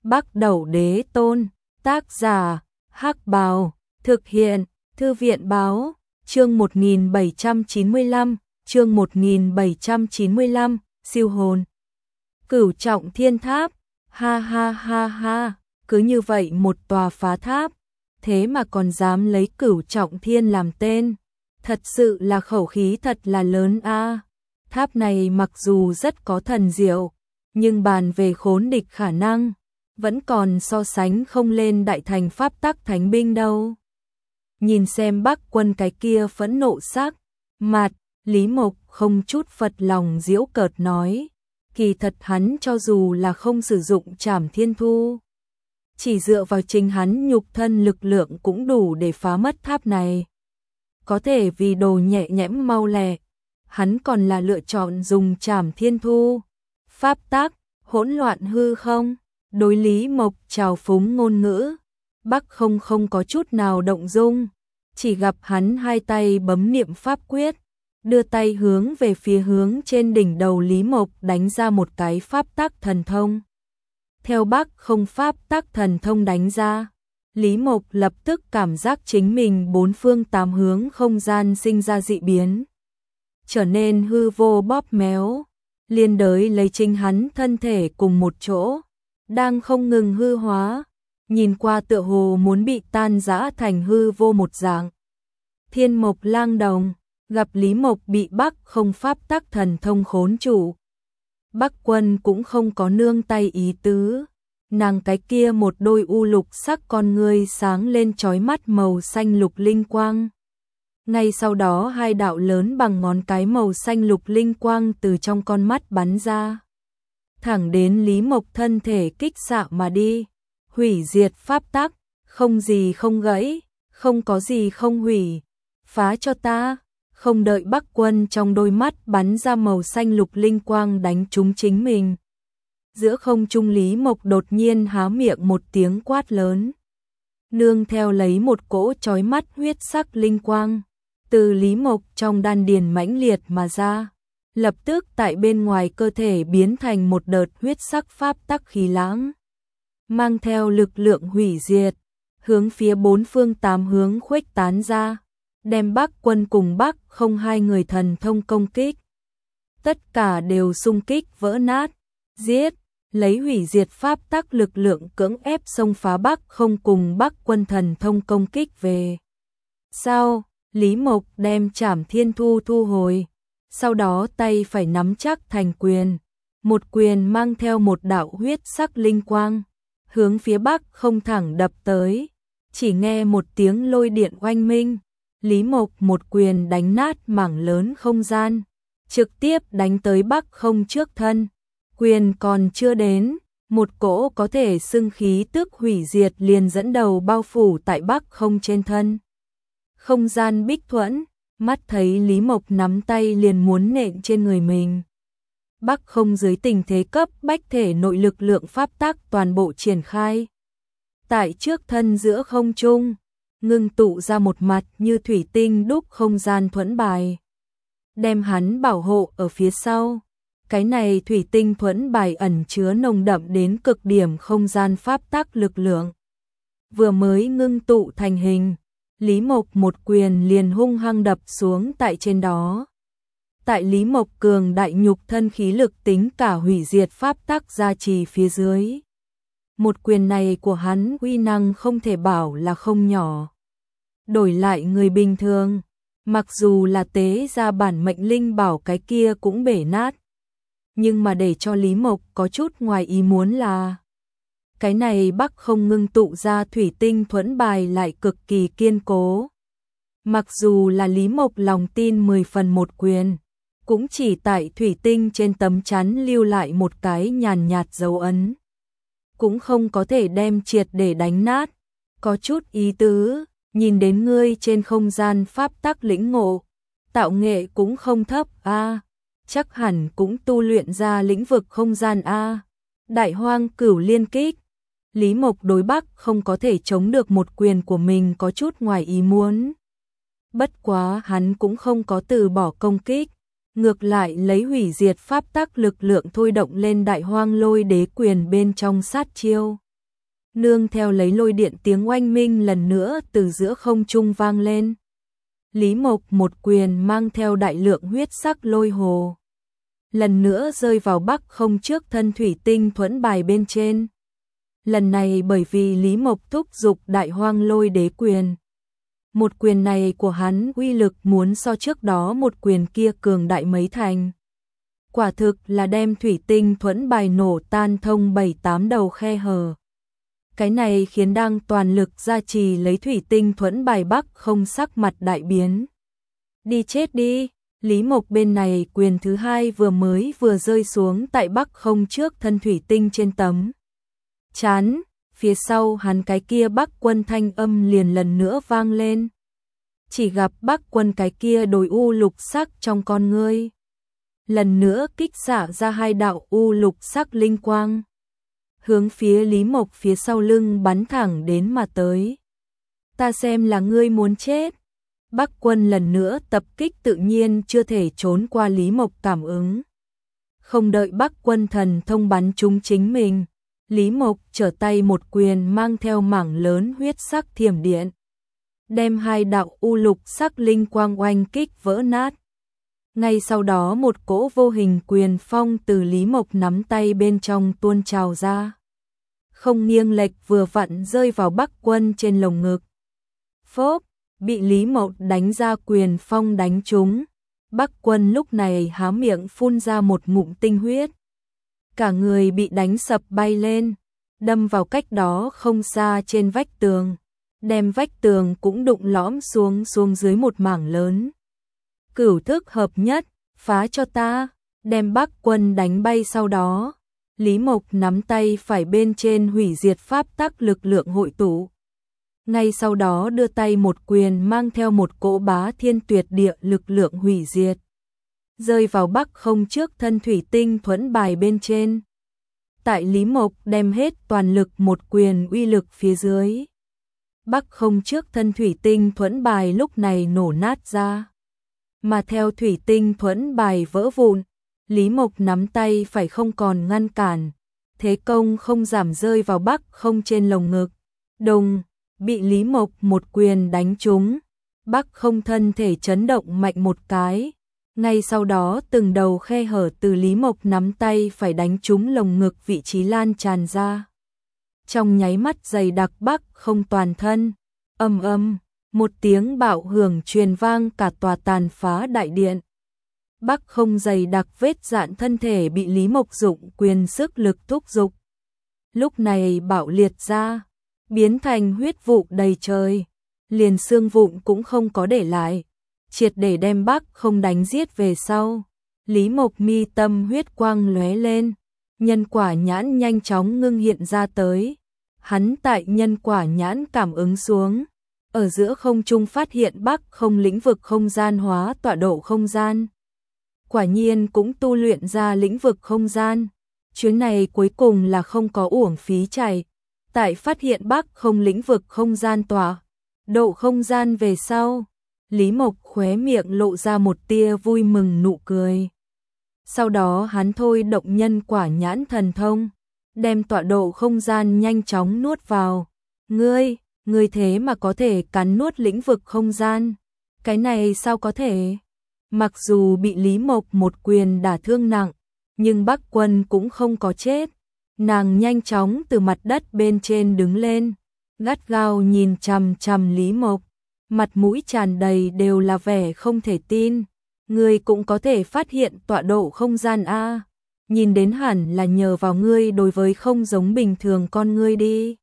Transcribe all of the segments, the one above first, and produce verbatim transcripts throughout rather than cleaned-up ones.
Bắc Đẩu Đế Tôn, tác giả, Hắc Bào, thực hiện, Thư viện báo, chương một nghìn bảy trăm chín mươi lăm, chương một nghìn bảy trăm chín mươi lăm, siêu hồn. Cửu trọng thiên tháp, ha ha ha ha, cứ như vậy một tòa phá tháp, thế mà còn dám lấy cửu trọng thiên làm tên, thật sự là khẩu khí thật là lớn a. Tháp này mặc dù rất có thần diệu, nhưng bàn về khốn địch khả năng, vẫn còn so sánh không lên đại thành pháp tắc thánh binh đâu. Nhìn xem Bắc Quân cái kia phẫn nộ sắc mặt, Lý Mộc không chút phật lòng giễu cợt nói, kỳ thật hắn cho dù là không sử dụng Trảm Thiên Thu, chỉ dựa vào chính hắn nhục thân lực lượng cũng đủ để phá mất tháp này. Có thể vì đồ nhẹ nhẽm mau lẹ, hắn còn là lựa chọn dùng Trảm Thiên Thu. Pháp tắc, hỗn loạn hư không, đối Lý Mộc trào phúng ngôn ngữ, Bắc không không có chút nào động dung, chỉ gặp hắn hai tay bấm niệm pháp quyết, đưa tay hướng về phía hướng trên đỉnh đầu Lý Mộc đánh ra một cái pháp tắc thần thông. Theo Bắc không pháp tắc thần thông đánh ra, Lý Mộc lập tức cảm giác chính mình bốn phương tám hướng không gian sinh ra dị biến, trở nên hư vô bóp méo, liên đới lấy chính hắn thân thể cùng một chỗ, đang không ngừng hư hóa, nhìn qua tựa hồ muốn bị tan rã thành hư vô một dạng. Thiên Mộc Lang Đồng, gặp Lý Mộc bị Bắc không pháp tắc thần thông khốn trụ, Bắc Quân cũng không có nương tay ý tứ, nàng cái kia một đôi u lục sắc con ngươi sáng lên chói mắt màu xanh lục linh quang. Ngay sau đó hai đạo lớn bằng ngón cái màu xanh lục linh quang từ trong con mắt bắn ra, thẳng đến Lý Mộc thân thể kích xạ mà đi, hủy diệt pháp tắc, không gì không gãy, không có gì không hủy, phá cho ta. Không đợi Bắc Quân trong đôi mắt bắn ra màu xanh lục linh quang đánh trúng chính mình, giữa không trung Lý Mộc đột nhiên há miệng một tiếng quát lớn, nương theo lấy một cỗ chói mắt huyết sắc linh quang từ Lý Mộc trong đan điền mãnh liệt mà ra, lập tức tại bên ngoài cơ thể biến thành một đợt huyết sắc pháp tắc khí lãng, mang theo lực lượng hủy diệt, hướng phía bốn phương tám hướng khuếch tán ra, đem Bắc Quân cùng Bắc không hai người thần thông công kích, tất cả đều xung kích vỡ nát, giết, lấy hủy diệt pháp tắc lực lượng cưỡng ép xông phá Bắc không cùng Bắc Quân thần thông công kích về. Sau, Lý Mộc đem Trảm Thiên Thu thu hồi, sau đó tay phải nắm chắc thành quyền, một quyền mang theo một đạo huyết sắc linh quang, hướng phía Bắc không thẳng đập tới, chỉ nghe một tiếng lôi điện oanh minh, Lý Mộc một quyền đánh nát mảng lớn không gian, trực tiếp đánh tới Bắc không trước thân, quyền còn chưa đến, một cỗ có thể xưng khí tức hủy diệt liền dẫn đầu bao phủ tại Bắc không trên thân. Không gian bích thuẫn, mắt thấy Lý Mộc nắm tay liền muốn nện trên người mình. Bắc không dưới tình thế cấp bách thể nội lực lượng pháp tắc toàn bộ triển khai. Tại trước thân giữa không trung, ngưng tụ ra một mặt như thủy tinh đúc không gian thuẫn bài, đem hắn bảo hộ ở phía sau. Cái này thủy tinh thuẫn bài ẩn chứa nồng đậm đến cực điểm không gian pháp tắc lực lượng. Vừa mới ngưng tụ thành hình, Lý Mộc một quyền liền hung hăng đập xuống tại trên đó. Tại Lý Mộc cường đại nhục thân khí lực tính cả hủy diệt pháp tắc gia trì phía dưới, một quyền này của hắn uy năng không thể bảo là không nhỏ. Đổi lại người bình thường, mặc dù là tế ra bản mệnh linh bảo cái kia cũng bể nát. Nhưng mà để cho Lý Mộc có chút ngoài ý muốn là, cái này Bắc không ngưng tụ ra thủy tinh thuẫn bài lại cực kỳ kiên cố. Mặc dù là Lý Mộc lòng tin mười phần một quyền, cũng chỉ tại thủy tinh trên tấm chắn lưu lại một cái nhàn nhạt dấu ấn, cũng không có thể đem triệt để đánh nát. Có chút ý tứ, nhìn đến ngươi trên không gian pháp tắc lĩnh ngộ, tạo nghệ cũng không thấp a, chắc hẳn cũng tu luyện ra lĩnh vực không gian a. Đại Hoang Cửu Liên Kích, Lý Mộc đối Bắc không có thể chống được một quyền của mình có chút ngoài ý muốn. Bất quá hắn cũng không có từ bỏ công kích, ngược lại lấy hủy diệt pháp tắc lực lượng thôi động lên Đại Hoang Lôi Đế quyền bên trong sát chiêu. nương theo lấy lôi điện tiếng oanh minh lần nữa từ giữa không trung vang lên. Lý Mộc một quyền mang theo đại lượng huyết sắc lôi hồ, lần nữa rơi vào bắc không trước thân thủy tinh thuẫn bài bên trên. Lần này bởi vì Lý Mộc thúc giục đại hoang lôi đế quyền. Một quyền này của hắn uy lực muốn so trước đó một quyền kia cường đại mấy thành. Quả thực là đem thủy tinh thuẫn bài nổ tan thông bảy tám đầu khe hở. Cái này khiến đang toàn lực gia trì lấy thủy tinh thuẫn bài bắc không sắc mặt đại biến. Đi chết đi, Lý Mộc bên này quyền thứ hai vừa mới vừa rơi xuống tại bắc không trước thân thủy tinh trên tấm chán, phía sau hắn cái kia bắc quân thanh âm liền lần nữa vang lên. Chỉ gặp bắc quân cái kia đôi u lục sắc trong con ngươi. Lần nữa kích xạ ra hai đạo u lục sắc linh quang. Hướng phía Lý Mộc phía sau lưng bắn thẳng đến mà tới. Ta xem là ngươi muốn chết. Bắc quân lần nữa tập kích tự nhiên chưa thể trốn qua Lý Mộc cảm ứng. Không đợi Bắc quân thần thông bắn trúng chính mình. Lý Mộc trở tay một quyền mang theo mảng lớn huyết sắc thiểm điện. Đem hai đạo u lục sắc linh quang oanh kích vỡ nát. Ngay sau đó một cỗ vô hình quyền phong từ Lý Mộc nắm tay bên trong tuôn trào ra. Không nghiêng lệch vừa vặn rơi vào Bắc quân trên lồng ngực. Phốp, bị Lý Mộc đánh ra quyền phong đánh trúng. Bắc quân lúc này há miệng phun ra một ngụm tinh huyết. Cả người bị đánh sập bay lên, đâm vào cách đó không xa trên vách tường. Đem vách tường cũng đụng lõm xuống xuống dưới một mảng lớn. Cửu thức hợp nhất, phá cho ta, đem Bắc quân đánh bay sau đó. Lý Mộc nắm tay phải bên trên hủy diệt pháp tắc lực lượng hội tụ. Ngay sau đó đưa tay một quyền mang theo một cỗ bá thiên tuyệt địa lực lượng hủy diệt. Rơi vào bắc không trước thân thủy tinh thuẫn bài bên trên. Tại Lý Mộc đem hết toàn lực một quyền uy lực phía dưới. Bắc không trước thân thủy tinh thuẫn bài lúc này nổ nát ra. Mà theo thủy tinh thuẫn bài vỡ vụn, Lý Mộc nắm tay phải không còn ngăn cản. Thế công không giảm rơi vào bắc không trên lồng ngực. Đồng, bị Lý Mộc một quyền đánh trúng. Bắc không thân thể chấn động mạnh một cái. Ngay sau đó từng đầu khe hở từ Lý Mộc nắm tay phải đánh trúng lồng ngực vị trí lan tràn ra. Trong nháy mắt dày đặc bắc không toàn thân. Âm âm, một tiếng bạo hưởng truyền vang cả tòa tàn phá đại điện. Bắc không dày đặc vết dạn thân thể bị Lý Mộc dụng quyền sức lực thúc giục. Lúc này bạo liệt ra, biến thành huyết vụ đầy trời. Liền xương vụn cũng không có để lại. Triệt để đem Bắc không đánh giết về sau. Lý Mộc mi tâm huyết quang lóe lên. Nhân quả nhãn nhanh chóng ngưng hiện ra tới. Hắn tại nhân quả nhãn cảm ứng xuống. Ở giữa không trung phát hiện Bắc không lĩnh vực không gian hóa tọa độ không gian. Quả nhiên cũng tu luyện ra lĩnh vực không gian. Chuyến này cuối cùng là không có uổng phí chạy. Tại phát hiện Bắc không lĩnh vực không gian tọa độ không gian về sau. Lý Mộc khóe miệng lộ ra một tia vui mừng nụ cười. Sau đó hắn thôi động nhân quả nhãn thần thông. Đem tọa độ không gian nhanh chóng nuốt vào. Ngươi, ngươi thế mà có thể cắn nuốt lĩnh vực không gian. Cái này sao có thể? Mặc dù bị Lý Mộc một quyền đả thương nặng, nhưng Bắc quân cũng không có chết. Nàng nhanh chóng từ mặt đất bên trên đứng lên, gắt gao nhìn chằm chằm Lý Mộc, mặt mũi tràn đầy đều là vẻ không thể tin. Ngươi cũng có thể phát hiện tọa độ không gian a? Nhìn đến hẳn là nhờ vào ngươi đối với không giống bình thường con ngươi đi.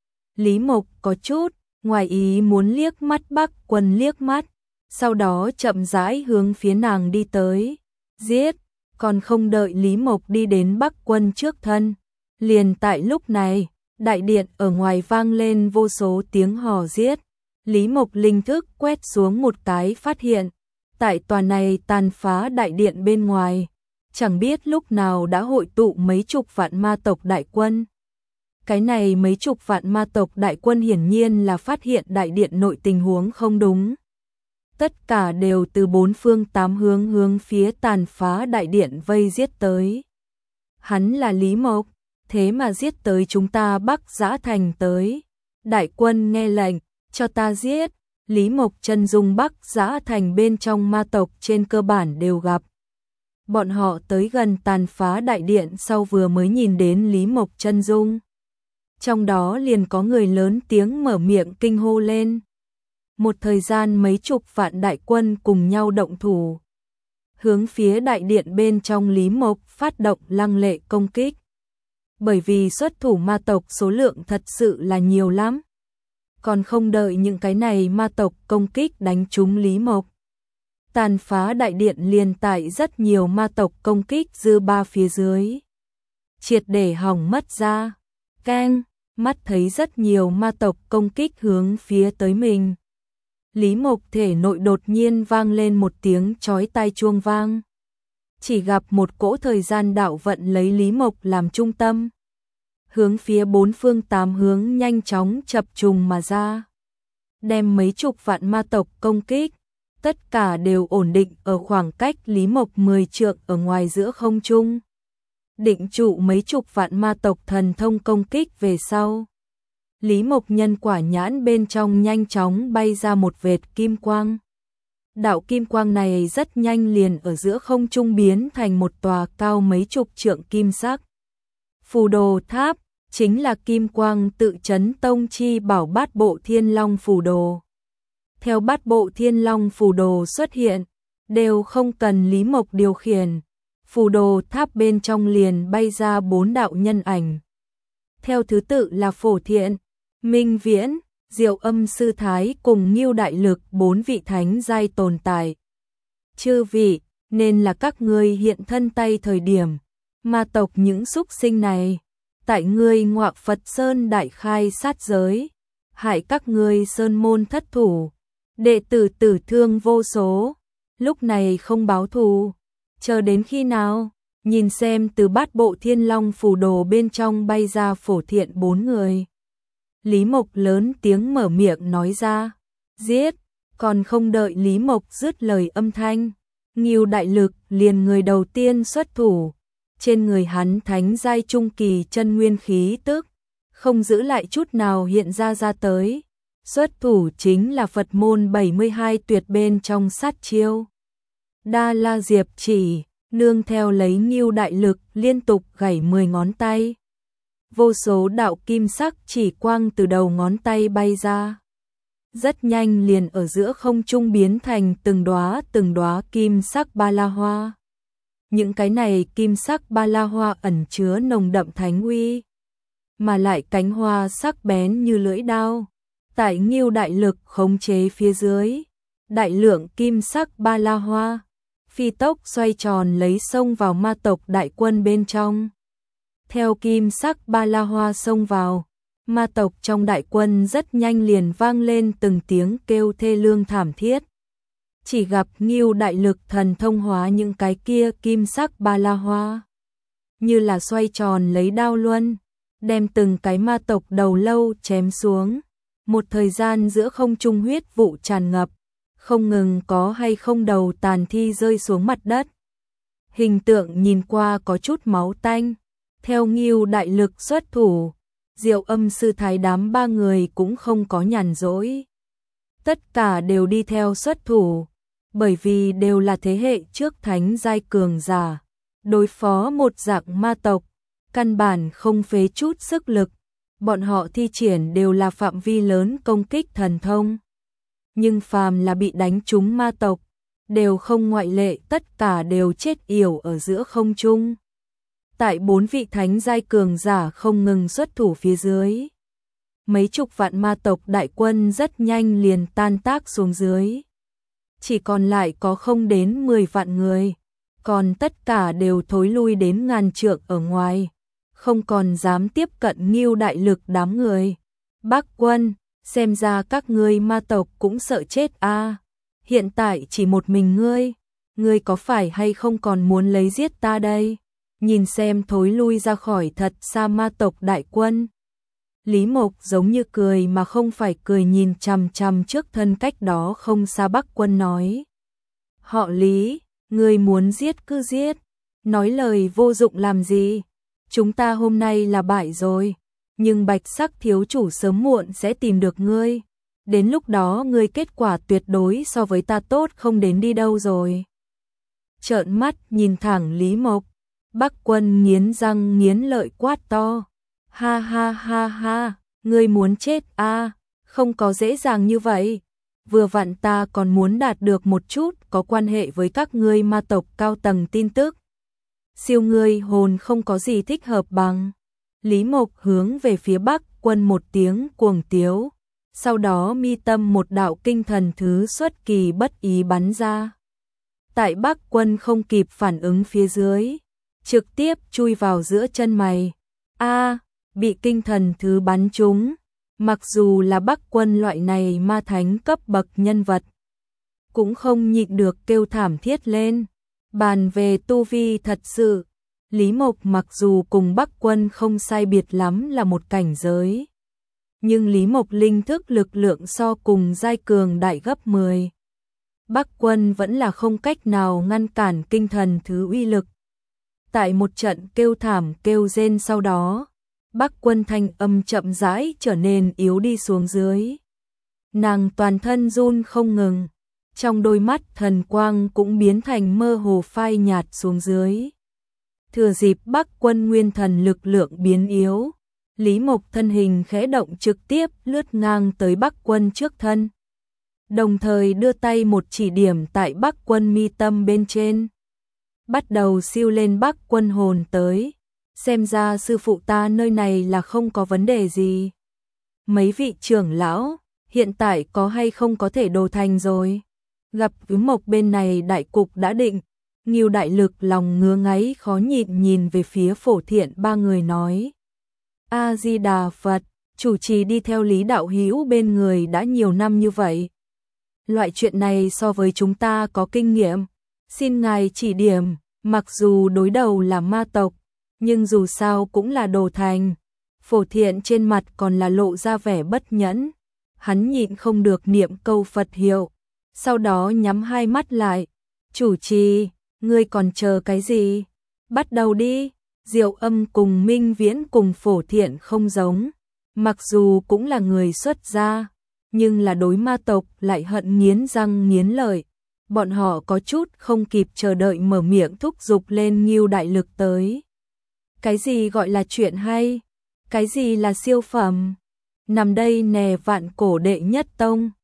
Lý Mộc có chút ngoài ý muốn liếc mắt Bắc quân liếc mắt, sau đó chậm rãi hướng phía nàng đi tới. Giết! Còn không đợi Lý Mộc đi đến Bắc quân trước thân. Liền tại lúc này, đại điện ở ngoài vang lên vô số tiếng hò giết. Lý Mộc linh thức quét xuống một cái phát hiện. Tại tòa này tàn phá đại điện bên ngoài, chẳng biết lúc nào đã hội tụ mấy chục vạn ma tộc đại quân. Cái này mấy chục vạn ma tộc đại quân hiển nhiên là phát hiện đại điện nội tình huống không đúng. Tất cả đều từ bốn phương tám hướng hướng phía tàn phá đại điện vây giết tới. Hắn là Lý Mộc, thế mà giết tới chúng ta Bắc Giã Thành tới. Đại quân nghe lệnh, cho ta giết. Lý Mộc chân dung Bắc Giã Thành bên trong ma tộc trên cơ bản đều gặp. Bọn họ tới gần tàn phá đại điện sau vừa mới nhìn đến Lý Mộc chân dung. Trong đó liền có người lớn tiếng mở miệng kinh hô lên. Một thời gian mấy chục vạn đại quân cùng nhau động thủ. Hướng phía đại điện bên trong Lý Mộc phát động lăng lệ công kích. Bởi vì xuất thủ ma tộc số lượng thật sự là nhiều lắm. Còn không đợi những cái này ma tộc công kích đánh trúng Lý Mộc. Tàn phá đại điện liền tại rất nhiều ma tộc công kích dư ba phía dưới. Triệt để hỏng mất ra. Keng, mắt thấy rất nhiều ma tộc công kích hướng phía tới mình. Lý Mộc thể nội đột nhiên vang lên một tiếng chói tai chuông vang. Chỉ gặp một cỗ thời gian đạo vận lấy Lý Mộc làm trung tâm. Hướng phía bốn phương tám hướng nhanh chóng chập trùng mà ra. Đem mấy chục vạn ma tộc công kích. Tất cả đều ổn định ở khoảng cách Lý Mộc mười trượng ở ngoài giữa không trung. Định trụ mấy chục vạn ma tộc thần thông công kích về sau. Lý Mộc nhân quả nhãn bên trong nhanh chóng bay ra một vệt kim quang. Đạo kim quang này rất nhanh liền ở giữa không trung biến thành một tòa cao mấy chục trượng kim sắc. Phù đồ tháp, chính là kim quang tự chấn tông chi bảo bát bộ thiên long phù đồ. Theo bát bộ thiên long phù đồ xuất hiện, đều không cần Lý Mộc điều khiển. Phù đồ tháp bên trong liền bay ra bốn đạo nhân ảnh. Theo thứ tự là Phổ Thiện, Minh Viễn, Diệu Âm Sư Thái cùng Ngưu Đại Lực bốn vị thánh giai tồn tại. Chư vị, nên là các ngươi hiện thân tay thời điểm, ma tộc những súc sinh này, tại ngươi Ngọa Phật Sơn đại khai sát giới, hại các ngươi sơn môn thất thủ, đệ tử tử thương vô số, lúc này không báo thù, chờ đến khi nào? Nhìn xem từ bát bộ thiên long phù đồ bên trong bay ra Phổ Thiện bốn người. Lý Mộc lớn tiếng mở miệng nói ra, giết, còn không đợi Lý Mộc dứt lời âm thanh. Ngưu Đại Lực liền người đầu tiên xuất thủ, trên người hắn thánh giai trung kỳ chân nguyên khí tức, không giữ lại chút nào hiện ra ra tới. Xuất thủ chính là Phật môn bảy mươi hai tuyệt bên trong sát chiêu. Đa La Diệp chỉ, nương theo lấy Ngưu Đại Lực liên tục gảy mười ngón tay. Vô số đạo kim sắc chỉ quang từ đầu ngón tay bay ra. Rất nhanh liền ở giữa không trung biến thành từng đóa từng đóa kim sắc ba la hoa. Những cái này kim sắc ba la hoa ẩn chứa nồng đậm thánh uy, mà lại cánh hoa sắc bén như lưỡi đao. Tại Ngưu Đại Lực khống chế phía dưới, đại lượng kim sắc ba la hoa phi tốc xoay tròn lấy xông vào ma tộc đại quân bên trong. Theo kim sắc ba la hoa xông vào, ma tộc trong đại quân rất nhanh liền vang lên từng tiếng kêu thê lương thảm thiết. Chỉ gặp Ngưu Đại Lực thần thông hóa những cái kia kim sắc ba la hoa, như là xoay tròn lấy đao luân, đem từng cái ma tộc đầu lâu chém xuống. Một thời gian giữa không trung huyết vụ tràn ngập, không ngừng có hay không đầu tàn thi rơi xuống mặt đất. Hình tượng nhìn qua có chút máu tanh. Theo Ngưu Đại Lực xuất thủ, Diệu Âm Sư Thái đám ba người cũng không có nhàn rỗi. Tất cả đều đi theo xuất thủ, bởi vì đều là thế hệ trước thánh giai cường giả, đối phó một dạng ma tộc, căn bản không phế chút sức lực. Bọn họ thi triển đều là phạm vi lớn công kích thần thông. Nhưng phàm là bị đánh trúng ma tộc, đều không ngoại lệ, tất cả đều chết yểu ở giữa không trung. Tại bốn vị thánh giai cường giả không ngừng xuất thủ phía dưới, mấy chục vạn ma tộc đại quân rất nhanh liền tan tác xuống dưới. Chỉ còn lại có không đến mười vạn người, còn tất cả đều thối lui đến ngàn trượng ở ngoài, không còn dám tiếp cận Ngưu Đại Lực đám người. Bác Quân, xem ra các ngươi ma tộc cũng sợ chết a. À. Hiện tại chỉ một mình ngươi, ngươi có phải hay không còn muốn lấy giết ta đây? Nhìn xem thối lui ra khỏi thật xa ma tộc đại quân. Lý Mộc giống như cười mà không phải cười, nhìn chằm chằm trước thân cách đó không xa Bắc Quân nói. Họ Lý, ngươi muốn giết cứ giết, nói lời vô dụng làm gì? chúng ta hôm nay là bại rồi, nhưng Bạch Sắc thiếu chủ sớm muộn sẽ tìm được ngươi. Đến lúc đó ngươi kết quả tuyệt đối so với ta tốt không đến đi đâu rồi. Trợn mắt nhìn thẳng Lý Mộc, Bắc Quân nghiến răng nghiến lợi quát to. Ha ha ha ha, ngươi muốn chết à, không có dễ dàng như vậy. Vừa vặn ta còn muốn đạt được một chút có quan hệ với các ngươi ma tộc cao tầng tin tức. Siêu ngươi hồn không có gì thích hợp bằng. Lý Mộc hướng về phía Bắc Quân một tiếng cuồng tiếu, sau đó mi tâm một đạo kinh thần thứ xuất kỳ bất ý bắn ra. Tại Bắc Quân không kịp phản ứng phía dưới, trực tiếp chui vào giữa chân mày. A, bị kinh thần thứ bắn trúng, mặc dù là Bắc Quân loại này ma thánh cấp bậc nhân vật, cũng không nhịn được kêu thảm thiết lên. Bàn về tu vi thật sự, Lý Mộc mặc dù cùng Bắc Quân không sai biệt lắm là một cảnh giới, nhưng Lý Mộc linh thức lực lượng so cùng giai cường đại gấp mười. Bắc Quân vẫn là không cách nào ngăn cản kinh thần thứ uy lực. Tại một trận kêu thảm kêu rên sau đó, Bắc Quân thanh âm chậm rãi trở nên yếu đi xuống dưới. Nàng toàn thân run không ngừng, trong đôi mắt thần quang cũng biến thành mơ hồ phai nhạt xuống dưới. Thừa dịp Bắc Quân nguyên thần lực lượng biến yếu, Lý Mộc thân hình khẽ động trực tiếp lướt ngang tới Bắc Quân trước thân, đồng thời đưa tay một chỉ điểm tại Bắc Quân mi tâm bên trên, bắt đầu siêu lên Bắc Quân hồn tới. Xem ra sư phụ ta nơi này là không có vấn đề gì. Mấy vị trưởng lão, hiện tại có hay không có thể đồ thành rồi? Gặp Vứ Mộc bên này đại cục đã định, Ngưu đại lực lòng ngứa ngáy khó nhịn nhìn về phía Phổ Thiện ba người nói. A-di-đà Phật, chủ trì đi theo Lý đạo hữu bên người đã nhiều năm như vậy. Loại chuyện này so với chúng ta có kinh nghiệm, xin ngài chỉ điểm, mặc dù đối đầu là ma tộc, nhưng dù sao cũng là đồ thành. Phổ Thiện trên mặt còn là lộ ra vẻ bất nhẫn, hắn nhịn không được niệm câu Phật hiệu, sau đó nhắm hai mắt lại. Chủ trì, ngươi còn chờ cái gì? Bắt đầu đi. Diệu Âm cùng Minh Viễn cùng Phổ Thiện không giống, mặc dù cũng là người xuất gia, nhưng là đối ma tộc lại hận nghiến răng nghiến lợi. Bọn họ có chút không kịp chờ đợi mở miệng thúc giục lên Ngưu đại lực tới. Cái gì gọi là chuyện hay? Cái gì là siêu phẩm? Nằm đây nè vạn cổ đệ nhất tông.